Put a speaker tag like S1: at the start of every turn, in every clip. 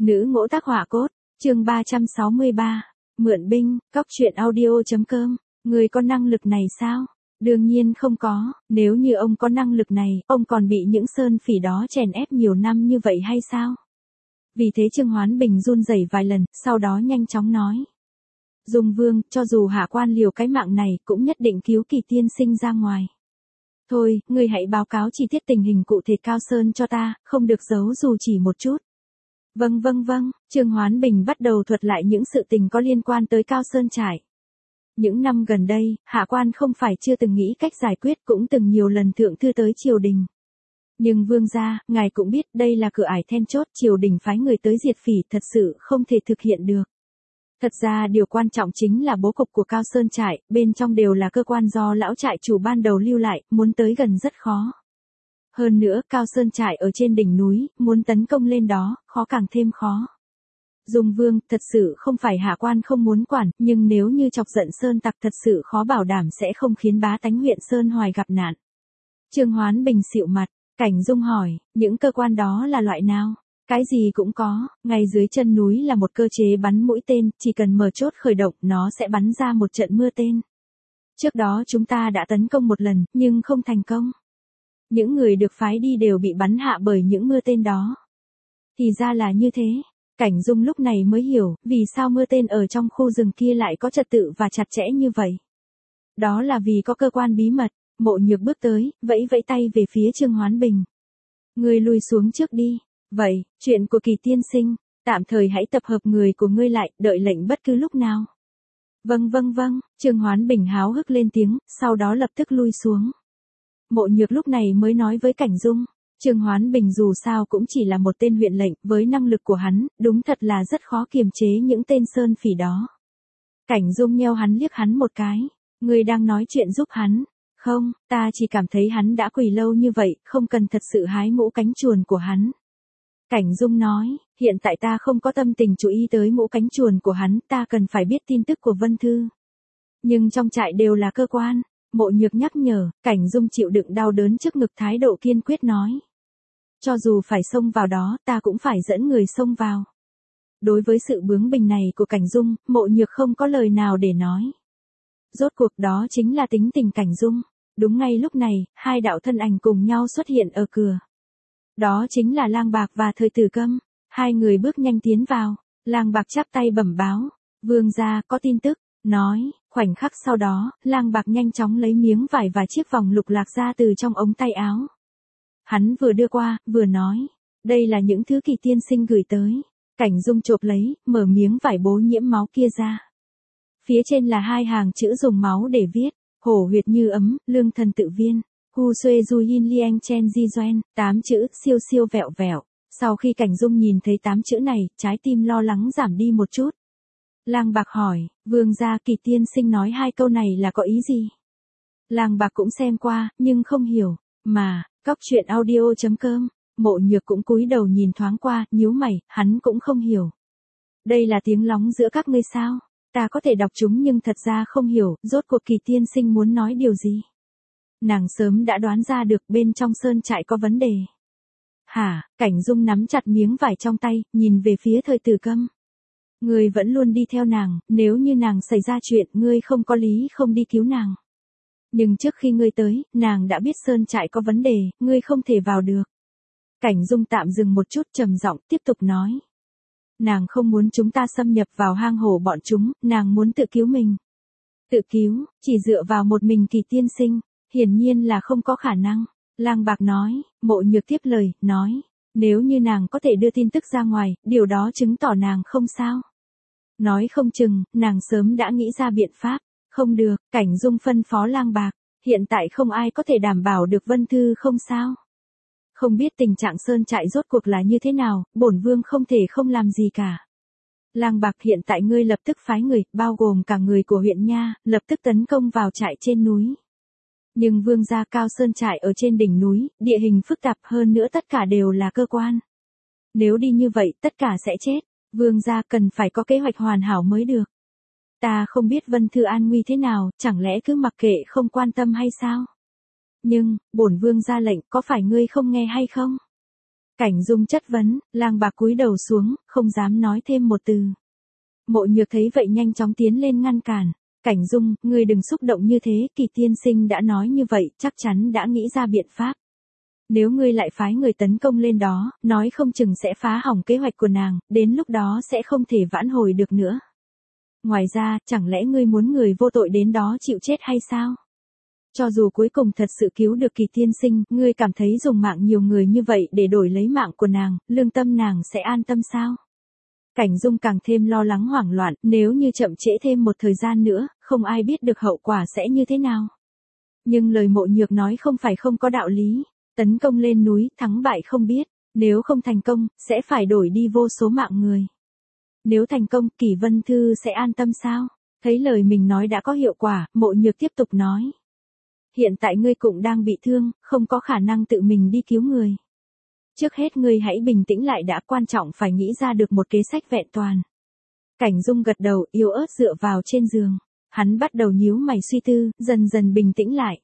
S1: Nữ ngỗ tác hỏa cốt, chương 363, mượn binh, cóc truyện audio.com, người có năng lực này sao? Đương nhiên không có, nếu như ông có năng lực này, ông còn bị những sơn phỉ đó chèn ép nhiều năm như vậy hay sao? Vì thế Trương Hoán Bình run rẩy vài lần, sau đó nhanh chóng nói. Dung Vương, cho dù hạ quan liều cái mạng này, cũng nhất định cứu Kỳ tiên sinh ra ngoài. Thôi, ngươi hãy báo cáo chi tiết tình hình cụ thể Cao Sơn cho ta, không được giấu dù chỉ một chút. Vâng, Trương Hoán Bình bắt đầu thuật lại những sự tình có liên quan tới Cao Sơn trại. Những năm gần đây, hạ quan không phải chưa từng nghĩ cách giải quyết, cũng từng nhiều lần thượng thư tới triều đình. Nhưng vương gia, ngài cũng biết đây là cửa ải then chốt, triều đình phái người tới diệt phỉ thật sự không thể thực hiện được. Thật ra điều quan trọng chính là bố cục của Cao Sơn trại, bên trong đều là cơ quan do lão trại chủ ban đầu lưu lại, muốn tới gần rất khó. Hơn nữa, Cao Sơn trại ở trên đỉnh núi, muốn tấn công lên đó, khó càng thêm khó. Dung Vương, thật sự không phải hạ quan không muốn quản, nhưng nếu như chọc giận Sơn tặc thật sự khó bảo đảm sẽ không khiến bá tánh huyện Sơn Hoài gặp nạn. Trương Hoán Bình xịu mặt, Cảnh Dung hỏi, những cơ quan đó là loại nào? Cái gì cũng có, ngay dưới chân núi là một cơ chế bắn mũi tên, chỉ cần mở chốt khởi động nó sẽ bắn ra một trận mưa tên. Trước đó chúng ta đã tấn công một lần, nhưng không thành công. Những người được phái đi đều bị bắn hạ bởi những mưa tên đó. Thì ra là như thế. Cảnh Dung lúc này mới hiểu, vì sao mưa tên ở trong khu rừng kia lại có trật tự và chặt chẽ như vậy. Đó là vì có cơ quan bí mật. Mộ Nhược bước tới, vẫy vẫy tay về phía Trương Hoán Bình. Ngươi lùi xuống trước đi. Vậy, chuyện của Kỳ tiên sinh, tạm thời hãy tập hợp người của ngươi lại, đợi lệnh bất cứ lúc nào. Vâng, Trương Hoán Bình háo hức lên tiếng, sau đó lập tức lui xuống. Mộ Nhược lúc này mới nói với Cảnh Dung, Trương Hoán Bình dù sao cũng chỉ là một tên huyện lệnh, với năng lực của hắn, đúng thật là rất khó kiềm chế những tên sơn phỉ đó. Cảnh Dung nheo hắn liếc hắn một cái, ngươi đang nói chuyện giúp hắn. Không, ta chỉ cảm thấy hắn đã quỳ lâu như vậy, không cần thật sự hái mũ cánh chuồn của hắn. Cảnh Dung nói, hiện tại ta không có tâm tình chú ý tới mũ cánh chuồn của hắn, ta cần phải biết tin tức của Vân Thư. Nhưng trong trại đều là cơ quan. Mộ Nhược nhắc nhở, Cảnh Dung chịu đựng đau đớn trước ngực thái độ kiên quyết nói. Cho dù phải xông vào đó, ta cũng phải dẫn người xông vào. Đối với sự bướng bỉnh này của Cảnh Dung, Mộ Nhược không có lời nào để nói. Rốt cuộc đó chính là tính tình Cảnh Dung. Đúng ngay lúc này, hai đạo thân ảnh cùng nhau xuất hiện ở cửa. Đó chính là Lang Bạc và Thời Tử Câm. Hai người bước nhanh tiến vào. Lang Bạc chắp tay bẩm báo. Vương gia có tin tức. Nói, khoảnh khắc sau đó, Lang Bạc nhanh chóng lấy miếng vải và chiếc vòng lục lạc ra từ trong ống tay áo. Hắn vừa đưa qua, vừa nói. Đây là những thứ Kỳ tiên sinh gửi tới. Cảnh Dung chộp lấy, mở miếng vải bố nhiễm máu kia ra. Phía trên là hai hàng chữ dùng máu để viết. Hổ huyệt như ấm, lương thần tự viên. Hu xuê du yin liang chen di doen, 8 chữ, siêu siêu vẹo vẹo. Sau khi Cảnh Dung nhìn thấy 8 chữ này, trái tim lo lắng giảm đi một chút. Lang Bạc hỏi, vương gia Kỳ tiên sinh nói hai câu này là có ý gì? Lang Bạc cũng xem qua, nhưng không hiểu. Mà, cóc truyện audio.com, Mộ Nhược cũng cúi đầu nhìn thoáng qua, nhíu mày, hắn cũng không hiểu. Đây là tiếng lóng giữa các ngươi sao? Ta có thể đọc chúng nhưng thật ra không hiểu, rốt cuộc Kỳ tiên sinh muốn nói điều gì. Nàng sớm đã đoán ra được bên trong sơn trại có vấn đề. Hả, Cảnh Dung nắm chặt miếng vải trong tay, nhìn về phía Thời Tử Câm. Ngươi vẫn luôn đi theo nàng, nếu như nàng xảy ra chuyện, ngươi không có lý không đi cứu nàng. Nhưng trước khi ngươi tới, nàng đã biết sơn trại có vấn đề, ngươi không thể vào được. Cảnh Dung tạm dừng một chút trầm giọng tiếp tục nói. Nàng không muốn chúng ta xâm nhập vào hang hổ bọn chúng, nàng muốn tự cứu mình. Tự cứu, chỉ dựa vào một mình Kỳ tiên sinh, hiển nhiên là không có khả năng. Lang Bạc nói, Mộ Nhược tiếp lời, nói, nếu như nàng có thể đưa tin tức ra ngoài, điều đó chứng tỏ nàng không sao. Nói không chừng, nàng sớm đã nghĩ ra biện pháp. Không được, Cảnh Dung phân phó Lang Bạc, hiện tại không ai có thể đảm bảo được Vân Thư không sao. Không biết tình trạng sơn trại rốt cuộc là như thế nào, bổn vương không thể không làm gì cả. Lang Bạc, hiện tại ngươi lập tức phái người, bao gồm cả người của huyện Nha, lập tức tấn công vào trại trên núi. Nhưng vương gia Cao Sơn trại ở trên đỉnh núi, địa hình phức tạp hơn nữa tất cả đều là cơ quan. Nếu đi như vậy, tất cả sẽ chết. Vương gia cần phải có kế hoạch hoàn hảo mới được. Ta không biết Vân Thư an nguy thế nào, chẳng lẽ cứ mặc kệ không quan tâm hay sao? Nhưng, bổn vương ra lệnh, có phải ngươi không nghe hay không? Cảnh Dung chất vấn, Lang Bạc cúi đầu xuống, không dám nói thêm một từ. Mộ Nhược thấy vậy nhanh chóng tiến lên ngăn cản. Cảnh Dung, ngươi đừng xúc động như thế, Kỳ tiên sinh đã nói như vậy, chắc chắn đã nghĩ ra biện pháp. Nếu ngươi lại phái người tấn công lên đó, nói không chừng sẽ phá hỏng kế hoạch của nàng, đến lúc đó sẽ không thể vãn hồi được nữa. Ngoài ra, chẳng lẽ ngươi muốn người vô tội đến đó chịu chết hay sao? Cho dù cuối cùng thật sự cứu được Kỳ tiên sinh, ngươi cảm thấy dùng mạng nhiều người như vậy để đổi lấy mạng của nàng, lương tâm nàng sẽ an tâm sao? Cảnh Dung càng thêm lo lắng hoảng loạn, nếu như chậm trễ thêm một thời gian nữa, không ai biết được hậu quả sẽ như thế nào. Nhưng lời Mộ Nhược nói không phải không có đạo lý. Tấn công lên núi, thắng bại không biết, nếu không thành công, sẽ phải đổi đi vô số mạng người. Nếu thành công, Kỷ Vân Thư sẽ an tâm sao? Thấy lời mình nói đã có hiệu quả, Mộ Nhược tiếp tục nói. Hiện tại ngươi cũng đang bị thương, không có khả năng tự mình đi cứu người. Trước hết ngươi hãy bình tĩnh lại đã, quan trọng phải nghĩ ra được một kế sách vẹn toàn. Cảnh Dung gật đầu, yếu ớt dựa vào trên giường. Hắn bắt đầu nhíu mày suy tư, dần dần bình tĩnh lại.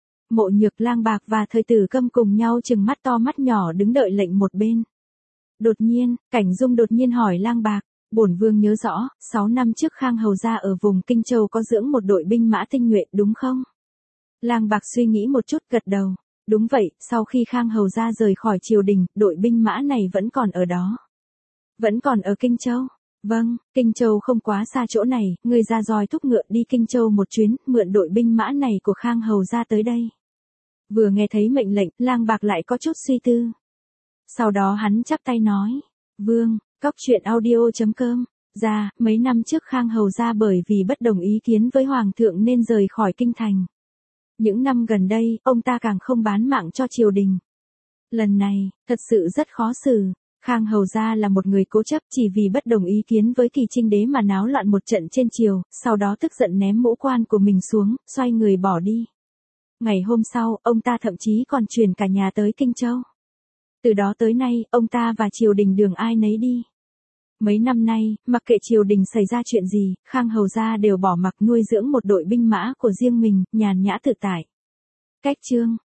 S1: Mộ Nhược, Lang Bạc và Thời Tử Câm cùng nhau trừng mắt to mắt nhỏ đứng đợi lệnh một bên. Đột nhiên, Cảnh Dung đột nhiên hỏi Lang Bạc, bổn vương nhớ rõ, 6 năm trước Khang Hầu gia ở vùng Kinh Châu có dưỡng một đội binh mã tinh nhuệ đúng không? Lang Bạc suy nghĩ một chút gật đầu. Đúng vậy, sau khi Khang Hầu gia rời khỏi triều đình, đội binh mã này vẫn còn ở đó. Vẫn còn ở Kinh Châu? Vâng, Kinh Châu không quá xa chỗ này, người ra roi thúc ngựa đi Kinh Châu một chuyến, mượn đội binh mã này của Khang Hầu gia tới đây. Vừa nghe thấy mệnh lệnh, Lang Bạc lại có chút suy tư. Sau đó hắn chắp tay nói, vương, cóc truyện audio.com, ra, mấy năm trước Khang Hầu gia bởi vì bất đồng ý kiến với Hoàng thượng nên rời khỏi kinh thành. Những năm gần đây, ông ta càng không bán mạng cho triều đình. Lần này, thật sự rất khó xử. Khang Hầu gia là một người cố chấp, chỉ vì bất đồng ý kiến với Kỳ Trinh đế mà náo loạn một trận trên triều, sau đó tức giận ném mũ quan của mình xuống, xoay người bỏ đi. Ngày hôm sau, ông ta thậm chí còn chuyển cả nhà tới Kinh Châu. Từ đó tới nay, ông ta và triều đình đường ai nấy đi. Mấy năm nay, mặc kệ triều đình xảy ra chuyện gì, Khang Hầu gia đều bỏ mặc nuôi dưỡng một đội binh mã của riêng mình, nhàn nhã tự tại. Cách chương